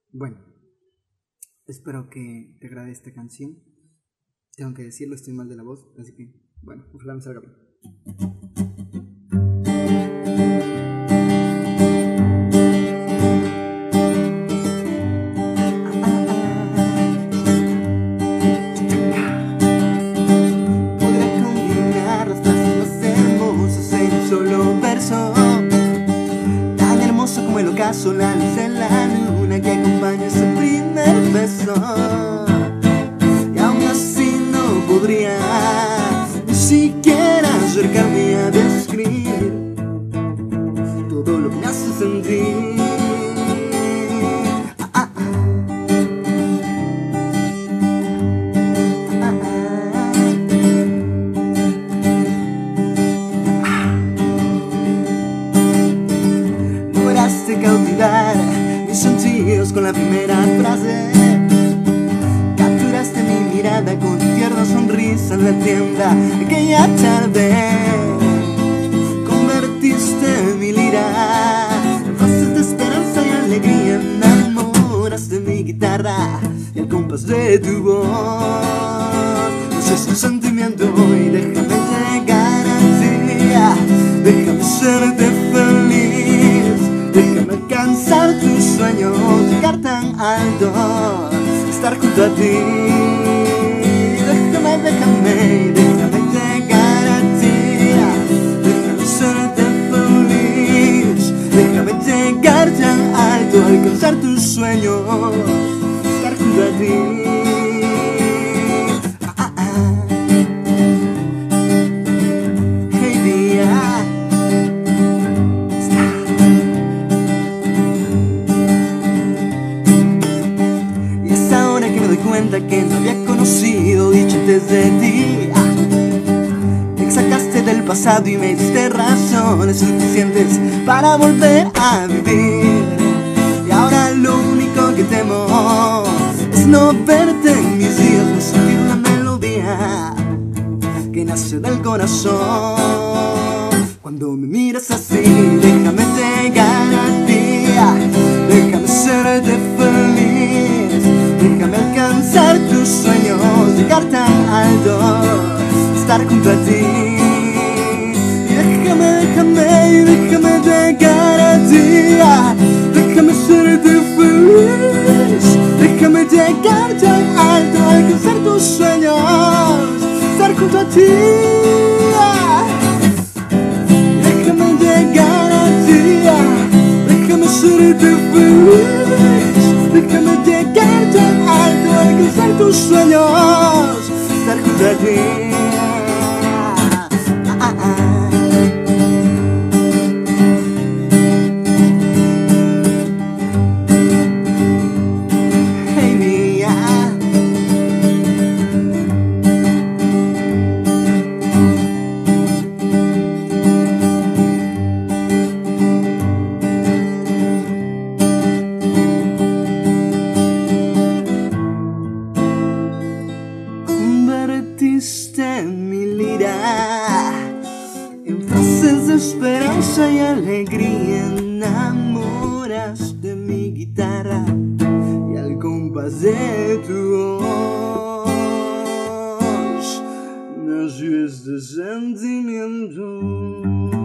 Bueno, espero que te agrade esta canción. Tengo que decirlo, estoy mal de la voz, así que, bueno, ojalá me salga bien. Podré combinar las frases más hermosas en un solo verso, tan hermoso como el ocaso, la luz de la luna que acompaña ese primer beso. Y aún así no podría ni siquiera acercarme a describir todo lo que me hace sentir. Lograste cautivar mis sentidos con la primera frase. Capturaste mi mirada con tu tierna sonrisa en la tienda aquella tarde. Convertiste mi lira en frases de esperanza y alegría. Enamoraste mi guitarra y al compás de tu voz. No sé si un sentimiento y déjame llegar a ti. Déjame serte feliz. Déjame alcanzar tus sueños, llegar tan alto, estar junto a ti. Déjame llegar a ti. Déjame serte feliz. Déjame llegar tan alto, alcanzar tus sueños, estar junto a ti. Hey, día. Y es ahora que me doy cuenta que no había conocido dicho antes de ti. Me sacaste del pasado y me diste razones suficientes para volver a vivir. Y ahora lo único que temo es no verte en mis días, no sentir la melodía que nace del corazón. Cuando me miras así, déjame llegar a ti. Déjame serte feliz. Déjame alcanzar tus sueños, llegar tan alto, estar junto a ti. Déjame llegar a ti. Déjame serte feliz. Déjame llegar tan alto, alcanzar tus sueños, estar junto a ti. Déjame llegar a ti. Déjame serte feliz. Déjame llegar tan alto, alcanzar tus sueños, estar junto a ti. Hey, mía. Convertiste mi lira en frases de esperanza y alegría. Enamoraste mi guitarra y al compás de tu voz nació este sentimiento.